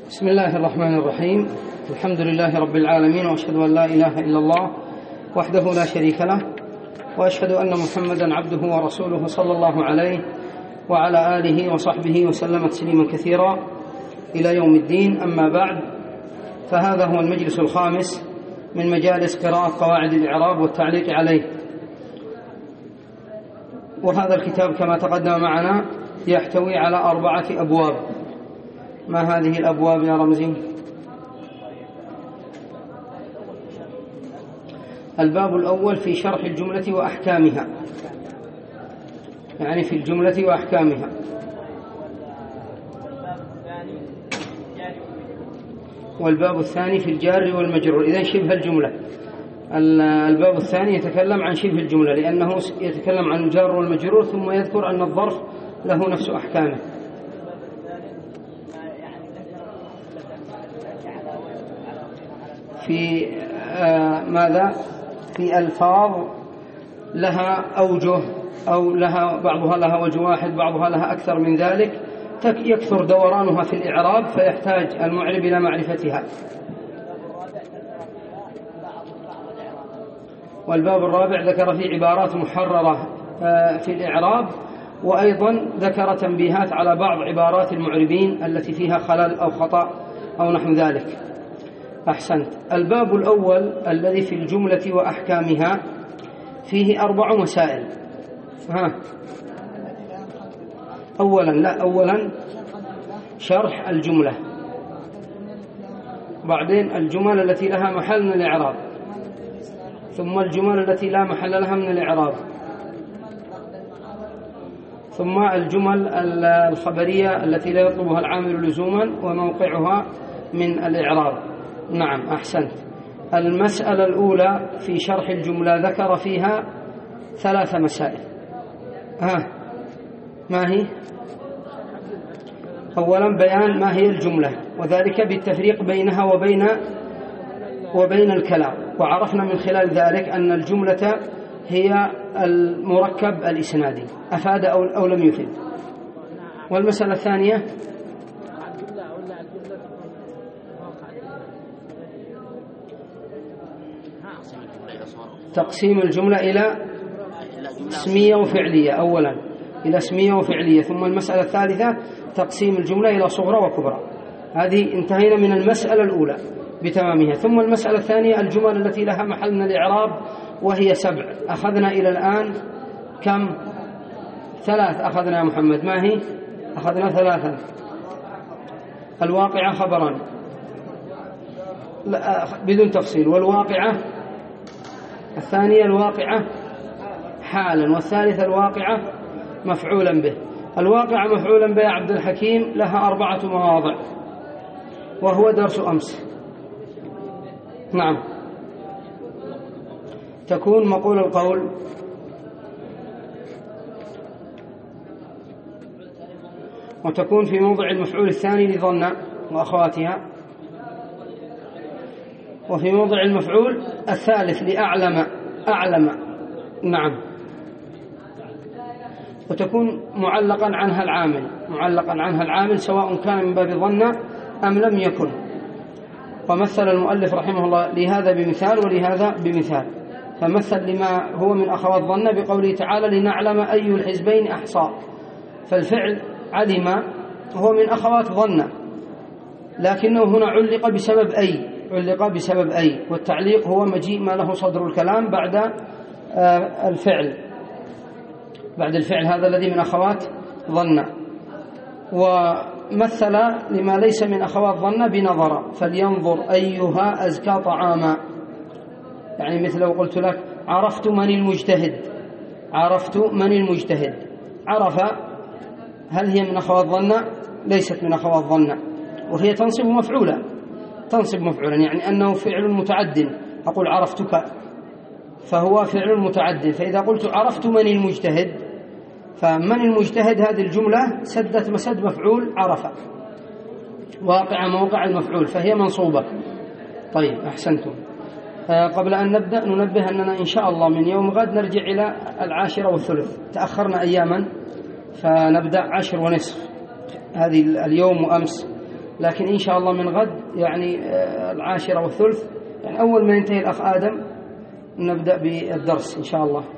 بسم الله الرحمن الرحيم. الحمد لله رب العالمين، وأشهد أن لا إله إلا الله وحده لا شريك له، وأشهد أن محمدا عبده ورسوله صلى الله عليه وعلى آله وصحبه وسلم تسليما كثيرا إلى يوم الدين. أما بعد، فهذا هو المجلس الخامس من مجالس قراءة قواعد الإعراب والتعليق عليه. وهذا الكتاب كما تقدم معنا يحتوي على 4 أبواب. ما هذه الأبواب يا رمزي؟ الباب الأول في شرح الجملة وأحكامها، يعني في الجملة وأحكامها. والباب الثاني في الجار والمجرور، إذن شبه الجملة. الباب الثاني يتكلم عن شبه الجملة، لأنه يتكلم عن الجار والمجرور ثم يذكر أن الظرف له نفس أحكامه. في ماذا؟ في ألفاظ لها أوجه، أو بعضها لها وجه واحد، بعضها لها أكثر من ذلك، يكثر دورانها في الإعراب فيحتاج المعرب إلى معرفتها. والباب الرابع ذكر فيه عبارات محررة في الإعراب، وأيضا ذكر تنبيهات على بعض عبارات المعربين التي فيها خلل أو خطأ أو نحو ذلك. أحسنت. الباب الأول الذي في الجملة وأحكامها فيه 4 مسائل. أولا شرح الجملة، بعدين الجمل التي لها محل من الإعراب، ثم الجمل التي لا محل لها من الإعراب، ثم الجمل الخبرية التي لا يطلبها العامل لزوما وموقعها من الإعراب. نعم، أحسنت. المسألة الأولى في شرح الجملة ذكر فيها 3 مسائل. ما هي؟ أولا بيان ما هي الجملة، وذلك بالتفريق بينها وبين الكلام، وعرفنا من خلال ذلك أن الجملة هي المركب الإسنادي، أفاد أو لم يفد. والمسألة الثانية تقسيم الجملة إلى اسمية وفعلية، أولا إلى اسمية وفعلية، ثم المسألة الثالثة تقسيم الجملة إلى صغرى وكبرى. هذه انتهينا من المسألة الأولى بتمامها. ثم المسألة الثانية الجمل التي لها محل من الإعراب، وهي 7. أخذنا إلى الآن كم؟ 3 أخذنا يا محمد. ما هي؟ أخذنا 3. الواقعة خبرا، لا بدون تفصيل. والواقعة الثانية الواقعة حالا، والثالثة الواقعة مفعولا به. الواقعة مفعولا به يا عبد الحكيم لها 4 مواضع، وهو درس أمس. نعم، تكون مقول القول، وتكون في موضع المفعول الثاني لظن وأخواتها، وفي موضع المفعول الثالث لأعلم. نعم، وتكون معلقا عنها العامل سواء كان من باب ظن أم لم يكن. ومثل المؤلف رحمه الله لهذا بمثال ولهذا بمثال، فمثل لما هو من أخوات ظن بقوله تعالى لنعلم أي الحزبين أحصى. فالفعل علم هو من أخوات ظن، لكنه هنا علق بسبب أي، والتعليق هو مجيء ما له صدر الكلام بعد الفعل هذا الذي من أخوات ظن. ومثل لما ليس من أخوات ظن بنظر، فلينظر أيها أزكى طعاما. يعني مثل لو قلت لك عرفت من المجتهد، عرف، هل هي من أخوات ظن؟ ليست من أخوات ظن، وهي تنصب مفعولا، يعني أنه فعل متعد. أقول عرفتك، فهو فعل متعد. فإذا قلت عرفت من المجتهد، فمن المجتهد هذه الجملة سدت مسد مفعول عرف، واقع موقع المفعول، فهي منصوبة. طيب، أحسنتم. قبل أن نبدأ ننبه أننا إن شاء الله من يوم غد نرجع إلى 10:03. تأخرنا أياما، فنبدأ 10:30 هذه اليوم وأمس لكن إن شاء الله من غد يعني 10:30 يعني أول ما ينتهي الأخ آدم نبدأ بالدرس إن شاء الله.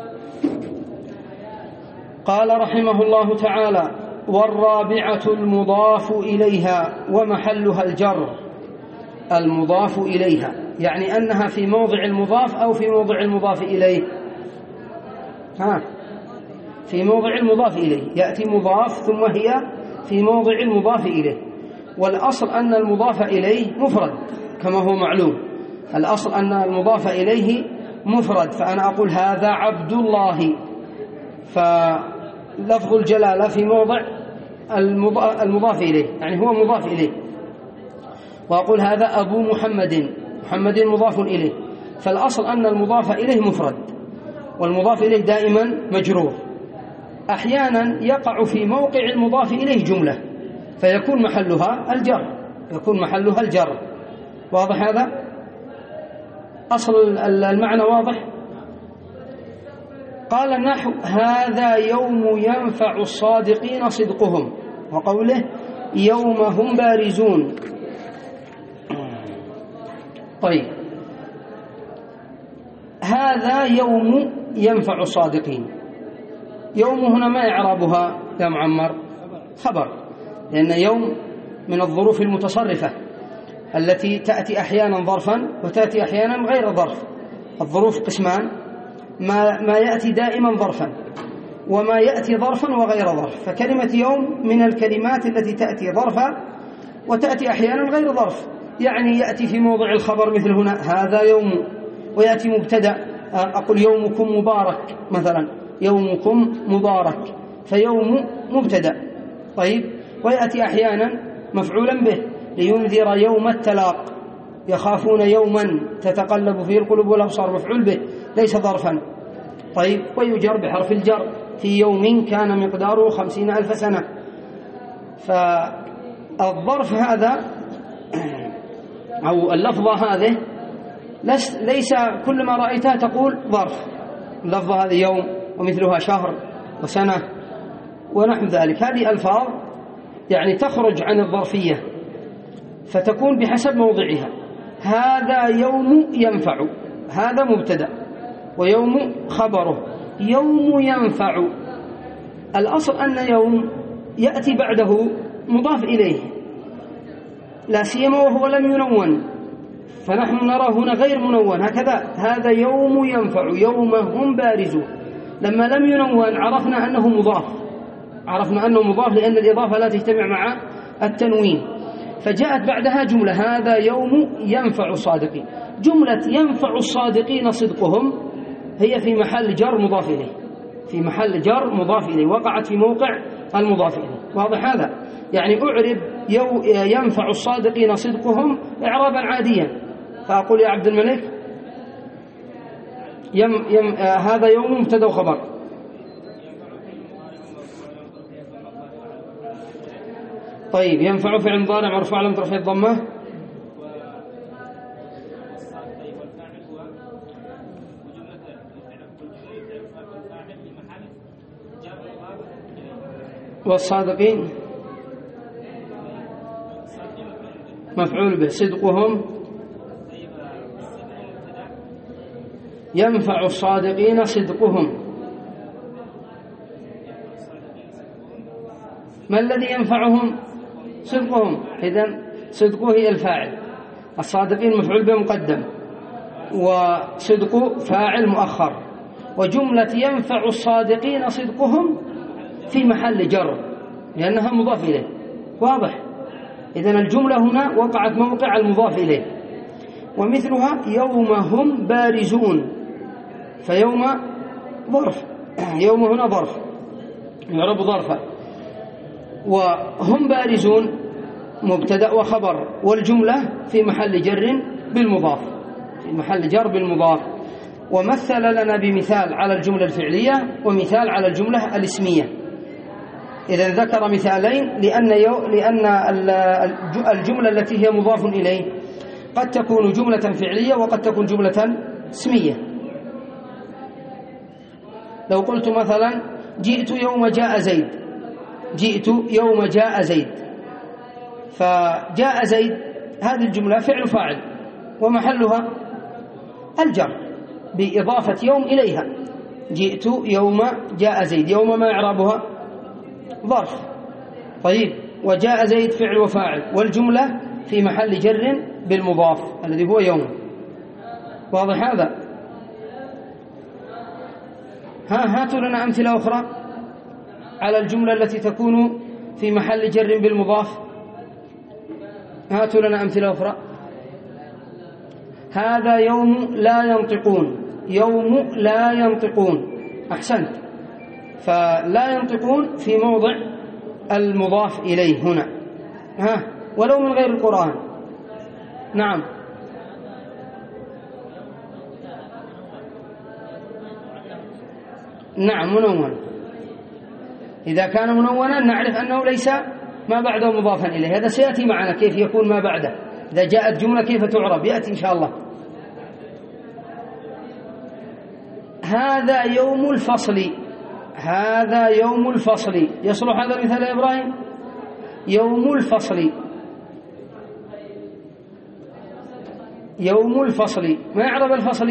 قال رحمه الله تعالى: والرابعة المضاف إليها ومحلها الجر. المضاف إليها يعني أنها في موضع المضاف أو في موضع المضاف إليه؟ في موضع المضاف إليه، يأتي مضاف ثم هي في موضع المضاف إليه. والأصل أن المضاف إليه مفرد كما هو معلوم، الأصل أن المضاف إليه مفرد، فأنا أقول هذا عبد الله، فلفظ الجلالة في موضع المضاف إليه يعني هو مضاف إليه. وأقول هذا أبو محمد، محمد مضاف إليه، فالأصل أن المضاف إليه مفرد، والمضاف إليه دائما مجرور. أحيانا يقع في موقع المضاف إليه جملة فيكون محلها الجر، يكون محلها الجر. واضح هذا؟ أصل المعنى واضح؟ قال نحو هذا يوم ينفع الصادقين صدقهم، وقوله يوم هم بارزون. طيب، هذا يوم ينفع الصادقين، يوم هنا ما إعرابها يا معمر؟ خبر، لأن يوم من الظروف المتصرفة التي تأتي أحيانا ظرفا وتأتي أحيانا غير ظرف. الظروف قسمان، ما يأتي دائما ظرفا وما يأتي ظرفا وغير ظرف. فكلمة يوم من الكلمات التي تأتي ظرفا وتأتي أحيانا غير ظرف، يعني يأتي في موضع الخبر مثل هنا هذا يوم، ويأتي مبتدأ، أقول يومكم مبارك مثلا، يومكم مبارك، فيوم مبتدأ. طيب، ويأتي أحيانا مفعولا به، لينذر يوم التلاق، يخافون يوما تتقلب فيه القلوب والأبصار، مفعول به ليس ظرفا. طيب، ويجر بحرف الجر في يوم كان مقداره 50,000 سنة. فالظرف هذا أو اللفظة هذه ليس كل ما رأيتها تقول ظرف، اللفظة هذه يوم ومثلها شهر وسنة ونحو ذلك، هذه ألفاظ يعني تخرج عن الظرفية فتكون بحسب موضعها. هذا يوم ينفع، هذا مبتدأ ويوم خبره، يوم ينفع. الأصل أن يوم يأتي بعده مضاف إليه، لا سيما وهو لم ينون، فنحن نرى هنا غير منون هكذا، هذا يوم ينفع، يوم هم بارزون. لما لم ينون عرفنا أنه مضاف، عرفنا أنه مضاف لأن الإضافة لا تجتمع مع التنوين، فجاءت بعدها جملة هذا يوم ينفع الصادقين. جملة ينفع الصادقين صدقهم هي في محل جر مضاف إليه، في محل جر مضاف إليه، وقعت في موقع المضاف إليه. واضح هذا؟ يعني أعرب ينفع الصادقين صدقهم إعرابا عاديا، فأقول يا عبد الملك هذا يوم مبتدأ وخبر. طيب، ينفع فعل مضارع مرفوع علامة رفعه الضمة. والصادقين مفعول به، صدقهم ينفع الصادقين صدقهم. ما الذي ينفعهم؟ صدقهم. إذن صدقه هي الفاعل، الصادقين مفعول به مقدم، وصدق فاعل مؤخر، وجملة ينفع الصادقين صدقهم في محل جر لأنها مضاف إليه. واضح؟ إذن الجملة هنا وقعت موقع المضاف إليه. ومثلها يوم هم بارزون، فيوم ظرف، يوم هنا ظرف يعرب ظرفا، وهم بارزون مبتدأ وخبر، والجملة في محل جر بالمضاف، في محل جر بالمضاف. ومثل لنا بمثال على الجملة الفعلية ومثال على الجملة الاسمية. إذن ذكر مثالين لأن الجملة التي هي مضاف إليه قد تكون جملة فعلية وقد تكون جملة اسمية. لو قلت مثلا جئت يوم جاء زيد، جئت يوم جاء زيد، فجاء زيد، هذه الجملة فعل فاعل ومحلها الجر بإضافة يوم إليها. جئت يوم جاء زيد، يوم ما إعرابها؟ ظرف. طيب، وجاء زيد فعل وفاعل، والجملة في محل جر بالمضاف الذي هو يوم. واضح هذا؟ هاتوا لنا أمثلة أخرى على الجملة التي تكون في محل جر بالمضاف. هاتوا لنا أمثلة أخرى. هذا يوم لا ينطقون، يوم لا ينطقون. أحسنت، فلا ينطقون في موضع المضاف إليه هنا، ولو من غير القرآن. نعم، نعم منون. إذا كان منونا نعرف أنه ليس ما بعده مضافا إليه، هذا سيأتي معنا كيف يكون ما بعده إذا جاءت جملة كيف تعرب، يأتي إن شاء الله. هذا يوم الفصل، هذا يوم الفصل، يصلح هذا المثال يا إبراهيم؟ يوم الفصل، يوم الفصل، ما يعرب الفصل؟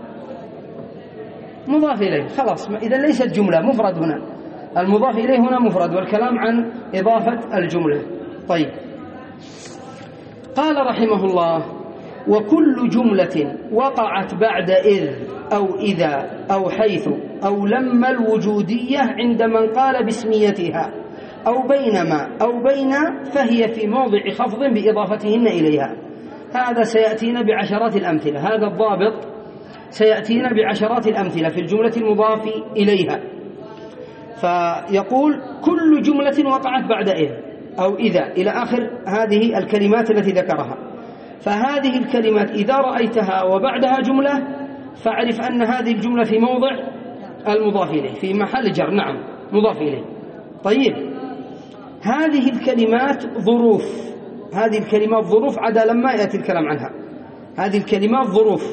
مضاف إليه، خلاص. إذا ليست جملة، مفرد هنا، المضاف إليه هنا مفرد، والكلام عن إضافة الجملة. طيب، قال رحمه الله: وكل جملة وقعت بعد إذ أو إذا أو حيث أو لما الوجودية عند من قال باسميتها أو بينما أو بين، فهي في موضع خفض بإضافتهن إليها. هذا سيأتينا بعشرات الأمثلة، هذا الضابط سيأتينا بعشرات الأمثلة في الجملة المضاف إليها. فيقول: كل جملة وقعت بعد إذ أو إذا إلى آخر هذه الكلمات التي ذكرها. فهذه الكلمات إذا رأيتها وبعدها جملة فاعرف أن هذه الجملة في موضع المضاف إليه، في محل جر، نعم مضاف إليه. طيب، هذه الكلمات ظروف، هذه الكلمات ظروف عدا لما يأتي الكلام عنها. هذه الكلمات ظروف،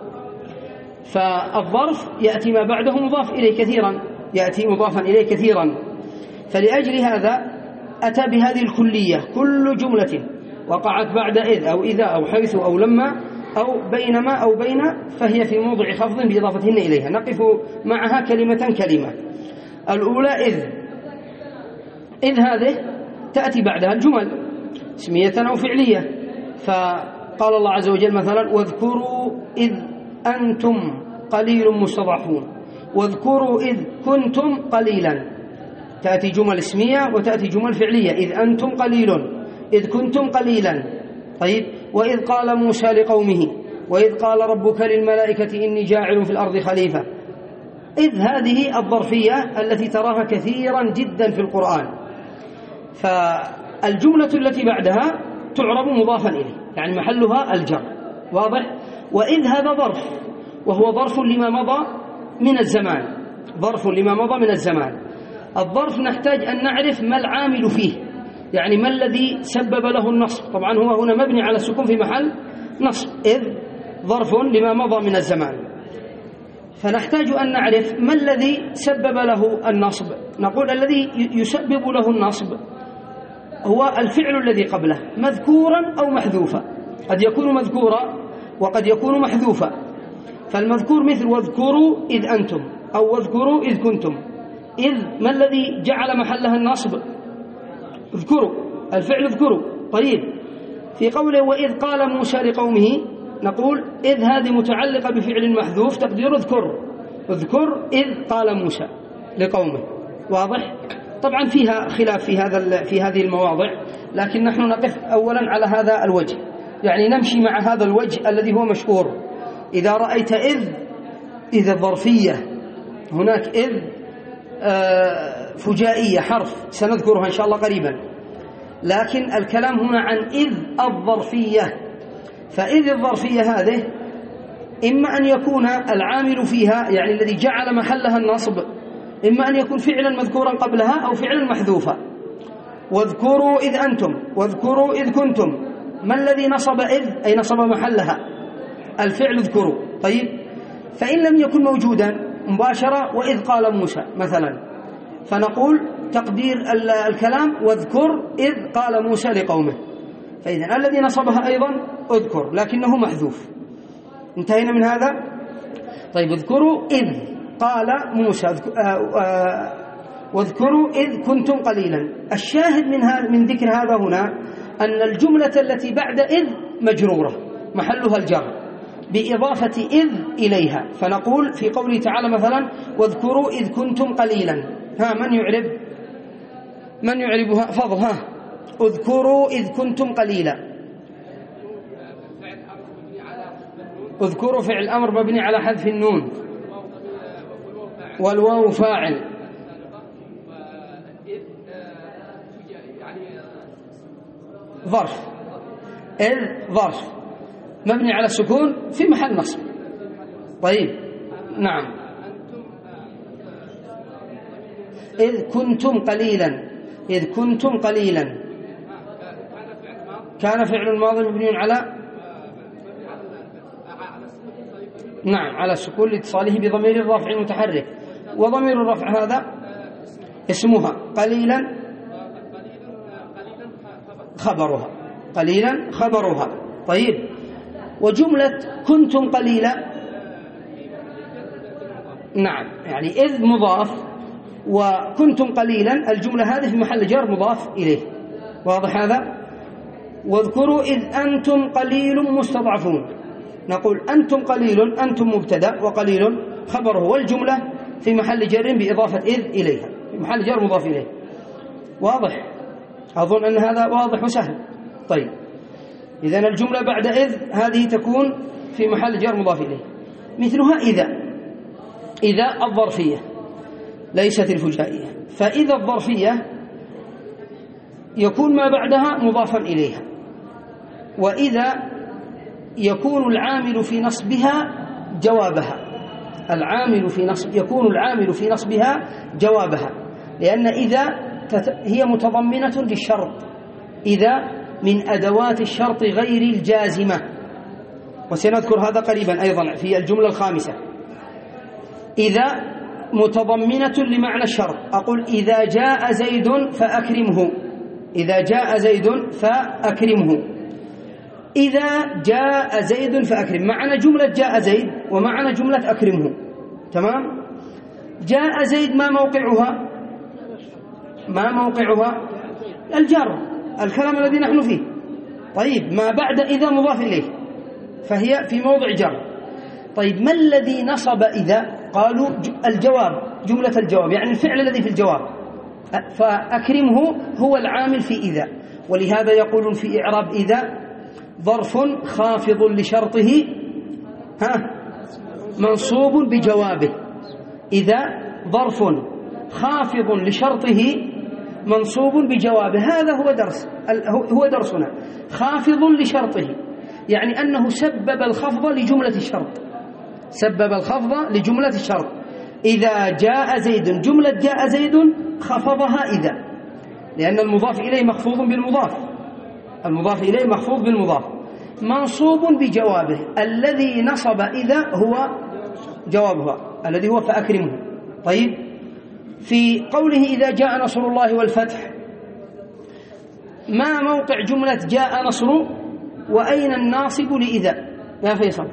فالظرف يأتي ما بعده مضاف إليه كثيرا، يأتي مضافا إليه كثيرا. فلأجل هذا أتى بهذه الكلية: كل جملة وقعت بعد إذ أو إذا أو حيث أو لما أو بينما أو بين، فهي في موضع خفض بإضافتهن إليها. نقف معها كلمة كلمة. الأولى إذ. إذ هذه تأتي بعدها الجمل اسمية أو فعلية. فقال الله عز وجل مثلا: واذكروا إذ أنتم قليل مستضعفون، واذكروا إذ كنتم قليلا. تأتي جمل اسمية وتأتي جمل فعلية: إذ أنتم قليل، إذ كنتم قليلا. طيب، وإذ قال موسى لقومه، وإذ قال ربك للملائكة إني جاعل في الأرض خليفة. إذ هذه الظرفية التي تراها كثيرا جدا في القرآن. فالجملة التي بعدها تعرب مضافا إليه، يعني محلها الجر. واضح؟ وإذ هذا ظرف، وهو ظرف لما مضى من الزمان، ظرف لما مضى من الزمان. الظرف نحتاج أن نعرف ما العامل فيه، يعني ما الذي سبب له النصب. طبعا هو هنا مبني على السكون في محل نصب. إذ ظرف لما مضى من الزمان، فنحتاج أن نعرف ما الذي سبب له النصب. نقول الذي يسبب له النصب هو الفعل الذي قبله، مذكورا أو محذوفا. قد يكون مذكورا وقد يكون محذوفا. فالمذكور مثل واذكروا إذ أنتم، أو واذكروا إذ كنتم. إذ ما الذي جعل محلها النصب؟ اذكروا، الفعل اذكروا. طيب، في قوله وإذ قال موسى لقومه، نقول إذ هذه متعلقة بفعل محذوف، تقدير اذكر، اذكر إذ قال موسى لقومه. واضح؟ طبعا فيها خلاف في هذه المواضع، لكن نحن نقف أولا على هذا الوجه، يعني نمشي مع هذا الوجه الذي هو مشهور. إذا رأيت إذ الظرفية، هناك إذ فجائية حرف سنذكرها إن شاء الله قريبا، لكن الكلام هنا عن إذ الظرفية. فإذ الظرفية هذه إما أن يكون العامل فيها، يعني الذي جعل محلها النصب، إما أن يكون فعلا مذكورا قبلها أو فعلا محذوفا. واذكروا إذ أنتم، واذكروا إذ كنتم. ما الذي نصب إذ؟ أي نصب محلها الفعل اذكروا. طيب، فإن لم يكن موجودا مباشرة وإذ قال موسى مثلا، فنقول تقدير الكلام واذكر إذ قال موسى لقومه. فإذا الذي نصبها أيضا اذكر لكنه محذوف. انتهينا من هذا. طيب اذكروا إذ قال موسى واذكروا إذ كنتم قليلا. الشاهد من ذكر هذا هنا أن الجملة التي بعد إذ مجرورة محلها الجر بإضافة إذ إليها. فنقول في قوله تعالى مثلا واذكروا إذ كنتم قليلا. من يعربها؟ فضل. اذكروا إذ كنتم قليلا. اذكروا فعل أمر مبني على حذف النون والواو فاعل. ظرف. إذ ظرف مبني على السكون في محل نصب. طيب نعم. إذ كنتم قليلا. إذ كنتم قليلا كان فعل الماضي مبني على نعم على السكون لاتصاله بضمير الرفع المتحرك. وضمير الرفع هذا اسمها قليلا خبرها. قليلا خبرها. طيب وجملة كنتم قليلا نعم يعني إذ مضاف وكنتم قليلا الجملة هذه في محل جر مضاف إليه. واضح هذا؟ واذكروا إذ أنتم قليل مستضعفون. نقول أنتم قليل أنتم مبتدأ وقليل خبره والجملة في محل جر بإضافة إذ إليها في محل جر مضاف إليه. واضح؟ أظن أن هذا واضح وسهل. طيب إذن الجملة بعد إذ هذه تكون في محل جر مضاف إليه. مثلها إذا الظرفية ليست الفجائية. فإذا الظرفية يكون ما بعدها مضافا إليها. وإذا يكون العامل في نصبها جوابها. يكون العامل في نصبها جوابها لأن إذا هي متضمنة للشرط. إذا من أدوات الشرط غير الجازمة وسنذكر هذا قريبا أيضا في الجملة الخامسة. إذا متضمنة لمعنى الشرط. أقول إذا جاء زيد فأكرمه. إذا جاء زيد فأكرمه. إذا جاء زيد فأكرم معنى جملة جاء زيد ومعنى جملة أكرمه. تمام. جاء زيد ما موقعها الجر الكلام الذي نحن فيه. طيب ما بعد إذا مضاف إليه فهي في موضع جر. طيب ما الذي نصب إذا؟ قالوا الجواب جملة الجواب يعني الفعل الذي في الجواب. فأكرمه هو العامل في إذا. ولهذا يقولون في إعراب إذا ظرف خافض لشرطه منصوب بجوابه. إذا ظرف خافض لشرطه منصوب بجوابه. هذا هو درسنا. خافض لشرطه يعني أنه سبب الخفض لجملة الشرط. إذا جاء زيد جملة جاء زيد خفضها إذا لأن المضاف إليه مخفوض بالمضاف منصوب بجوابه. الذي نصب إذا هو جوابها الذي هو فأكرمه. طيب في قوله إذا جاء نصر الله والفتح ما موقع جملة جاء نصر وأين الناصب لإذا يا فيصل؟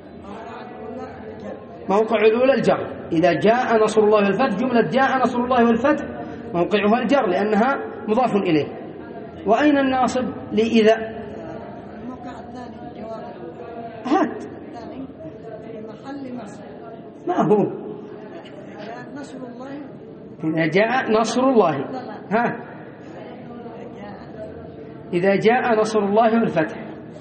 موقع الأولى الجر. إذا جاء نصر الله والفتح جملة جاء نصر الله والفتح موقعها الجر لأنها مضاف إليه. وأين الناصب لإذا؟ الموقع الثاني جواب هات الثاني في محل نصب. ما هو نصر الله إذا جاء نصر الله. إذا جاء نصر الله والفتح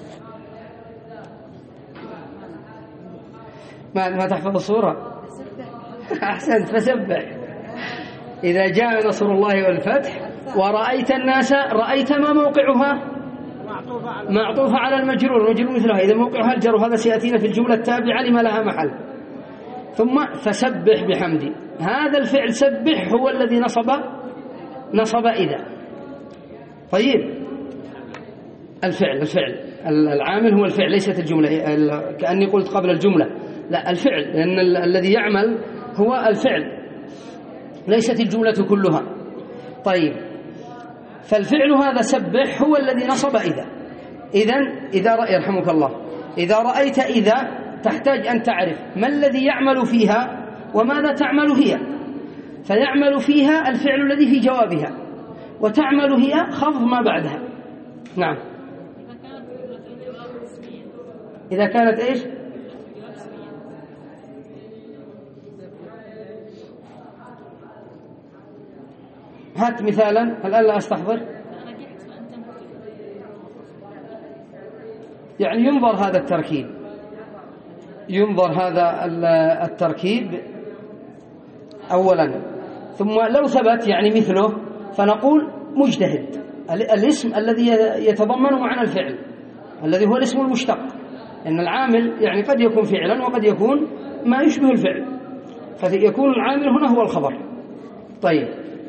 ما تحفظ الصورة؟ أحسنت فسبح. إذا جاء نصر الله والفتح ورأيت الناس رأيت ما موقعها معطوفة على المجرور مثلها إذا موقعها الجر. وهذا سيأتينا في الجملة التابعة لما لها محل. ثم فسبح بحمدي. هذا الفعل سبح هو الذي نصب إذا. طيب الفعل العامل هو الفعل ليست الجملة كأني قلت قبل الجملة لا الفعل لأن الذي يعمل هو الفعل ليست الجملة كلها. طيب فالفعل هذا سبح هو الذي نصب إذا. يرحمك الله، إذا رأيت إذا تحتاج أن تعرف ما الذي يعمل فيها وماذا تعمل هي. فيعمل فيها الفعل الذي في جوابها، وتعمل هي خفض ما بعدها. نعم. إذا كانت إيش؟ هات مثالا. الآن لا أستحضر. يعني ينظر هذا التركيب، ينظر هذا التركيب أولا، ثم لو ثبت يعني مثله فنقول مجتهد. الاسم الذي يتضمن معنى الفعل الذي هو الاسم المشتق، لأن العامل يعني قد يكون فعلا وقد يكون ما يشبه الفعل، فيكون العامل هنا هو الخبر. طيب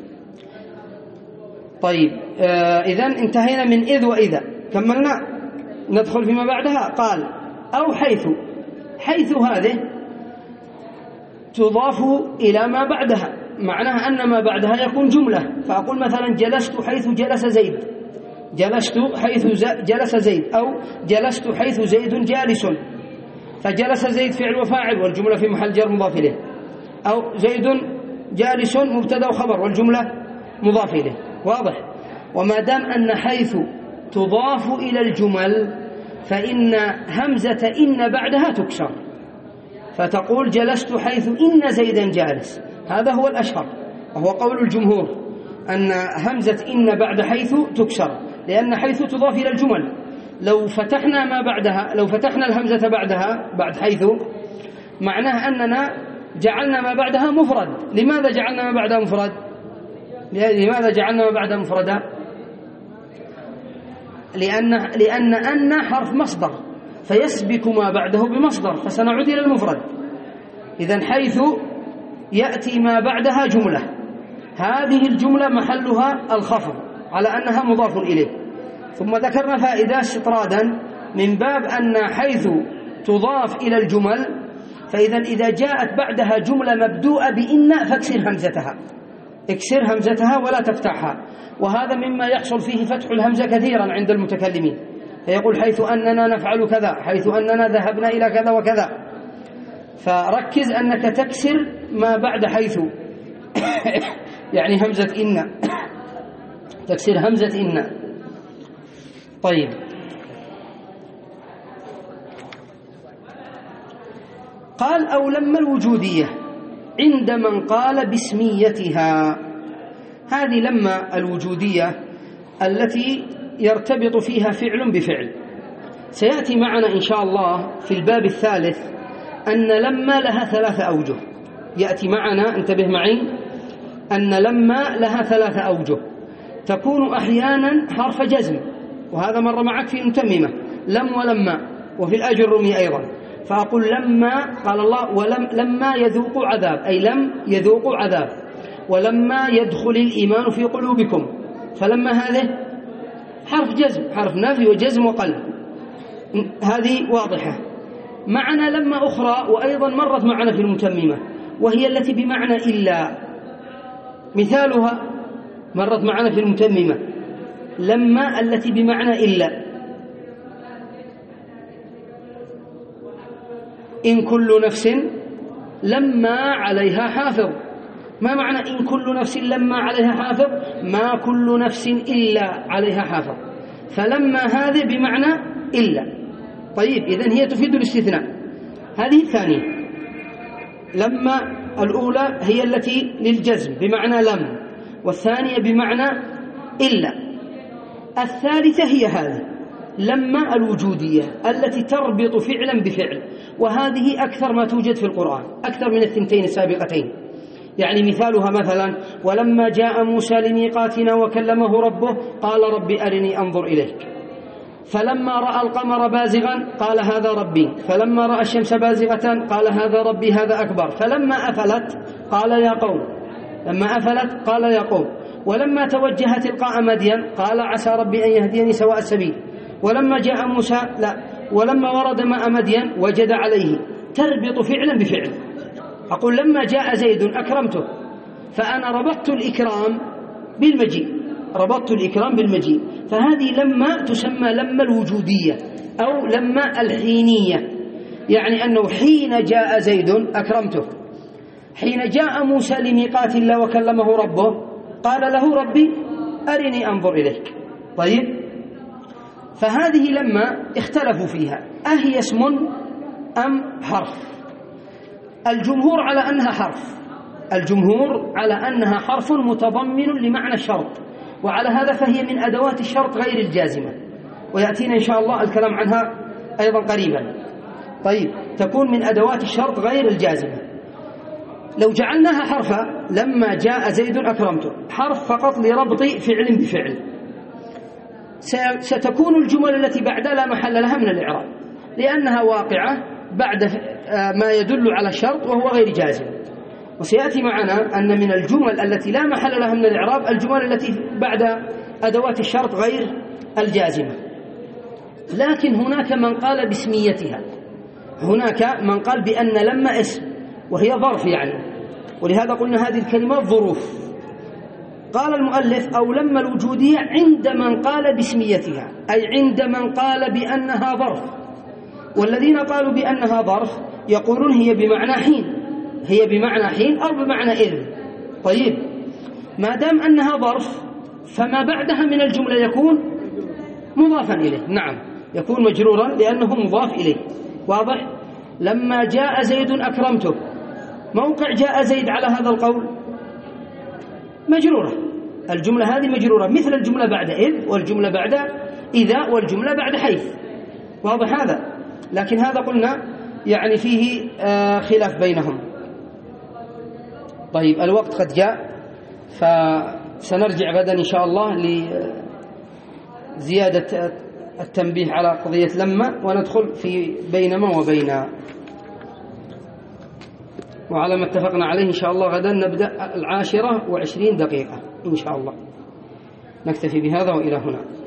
إذن انتهينا من إذ وإذا. كملنا، ندخل فيما بعدها. قال أو حيث هذه تضاف إلى ما بعدها، معناها أن ما بعدها يكون جملة. فأقول مثلا جلست حيث جلس زيد، جلست حيث جلس زيد، أو جلست حيث زيد جالس. فجلس زيد فعل وفاعل والجملة في محل جر مضاف إليه، أو زيد جالس مبتدأ وخبر والجملة مضاف إليه. واضح؟ وما دام أن حيث تضاف إلى الجمل فإن همزة إن بعدها تكسر، فتقول جلست حيث إن زيدا جالس. هذا هو الأشهر وهو قول الجمهور، أن همزة إن بعد حيث تكسر، لأن حيث تضاف إلى الجمل. لو فتحنا ما بعدها، لو فتحنا الهمزة بعدها بعد حيث، معناه أننا جعلنا ما بعدها مفرد. لماذا جعلنا ما بعدها مفرد؟ لماذا جعلنا ما بعدها مفردا؟ لأن أن حرف مصدر فيسبك ما بعده بمصدر، فسنعود إلى المفرد. إذن حيث يأتي ما بعدها جملة، هذه الجملة محلها الخفض على أنها مضاف إليه. ثم ذكرنا فائدة استطرادا من باب أن حيث تضاف إلى الجمل، فإذا إذا جاءت بعدها جملة مبدوءة بإن فاكسر همزتها، اكسر همزتها ولا تفتحها. وهذا مما يحصل فيه فتح الهمزة كثيرا عند المتكلمين، فيقول حيث أننا نفعل كذا، حيث أننا ذهبنا إلى كذا وكذا. فركز أنك تكسر ما بعد حيث يعني همزة إن، تكسر همزة إن. طيب قال أو لما الوجودية عند من قال باسميتها. هذه لما الوجودية التي يرتبط فيها فعل بفعل. سيأتي معنا إن شاء الله في الباب الثالث أن لما لها 3 أوجه. يأتي معنا، انتبه معي، أن لما لها 3 أوجه. تكون أحيانا حرف جزم، وهذا مر معك في المتممة، لم ولما، وفي الأجرمي أيضا. فأقول لما، قال الله لما يذوقوا عذاب، أي لم يذوقوا عذاب. ولما يدخل الإيمان في قلوبكم، فلما هذه حرف جزم، حرف نفي وجزم وقلب، هذه واضحة. معنا لما أخرى وأيضا مرت معنا في المتممة، وهي التي بمعنى إلا. مثالها مرت معنا في المتممة لما التي بمعنى إلا. إن كل نفس لما عليها حافظ. ما معنى إن كل نفس لما عليها حافظ؟ ما كل نفس إلا عليها حافظ. فلما هذه بمعنى إلا. طيب إذن هي تفيد الاستثناء. هذه الثانية. لما الأولى هي التي للجزم بمعنى لم، والثانية بمعنى إلا. الثالثة هي هذه لما الوجودية التي تربط فعلا بفعل، وهذه أكثر ما توجد في القرآن، أكثر من الثنتين السابقتين. يعني مثالها مثلا ولما جاء موسى لميقاتنا وكلمه ربه قال رب أرني أنظر إليك. فلما رأى القمر بازغا قال هذا ربي. فلما رأى الشمس بازغة قال هذا ربي هذا أكبر. فلما أفلت قال يا قوم، لما أفلت قال يا قوم. ولما توجه تلقاء مدين قال عسى ربي أن يهديني سواء السبيل. ولما جاء موسى ولما ورد ماء مدين وجد عليه. تربط فعلا بفعل. أقول لما جاء زيد أكرمته، فأنا ربطت الإكرام بالمجيء. ربطت الإكرام بالمجيء. فهذه لما تسمى لما الوجودية أو لما الحينية، يعني أنه حين جاء زيد أكرمته، حين جاء موسى لميقات الله وكلمه ربه قال له ربي أرني أنظر إليك. طيب، فهذه لما اختلفوا فيها أهي اسم أم حرف؟ الجمهور على أنها حرف، الجمهور على أنها حرف متضمن لمعنى الشرط، وعلى هذا فهي من أدوات الشرط غير الجازمة، ويأتينا إن شاء الله الكلام عنها أيضا قريبا. طيب، تكون من أدوات الشرط غير الجازمة. لو جعلناها حرفا لما جاء زيد أكرمته، حرف فقط لربط فعل بفعل، ستكون الجمل التي بعدها لا محل لها من الإعراب، لأنها واقعة بعد ما يدل على الشرط وهو غير جازم. وسيأتي معنا أن من الجمل التي لا محل لها من الإعراب الجمل التي بعد أدوات الشرط غير الجازمة. لكن هناك من قال باسميتها، هناك من قال بأن لما اسم وهي ظرف يعني، ولهذا قلنا هذه الكلمات ظروف. قال المؤلف أو لما الوجودية عند من قال باسميتها، أي عند من قال بأنها ظرف. والذين قالوا بأنها ظرف يقولون هي بمعنى حين، هي بمعنى حين أو بمعنى إذ. طيب، ما دام أنها ظرف فما بعدها من الجملة يكون مضافا إليه. نعم، يكون مجرورا لأنه مضاف إليه. واضح؟ لما جاء زيد أكرمته، موقع جاء زيد على هذا القول مجرورة، الجملة هذه مجرورة، مثل الجملة بعد إذ والجملة بعد إذا والجملة بعد حيث. واضح هذا؟ لكن هذا قلنا يعني فيه خلاف بينهم. طيب، الوقت قد جاء، فسنرجع غدا إن شاء الله لزيادة التنبيه على قضية لما، وندخل في بينما وبين. وعلى ما اتفقنا عليه إن شاء الله غدا نبدأ 10:20 إن شاء الله. نكتفي بهذا وإلى هنا.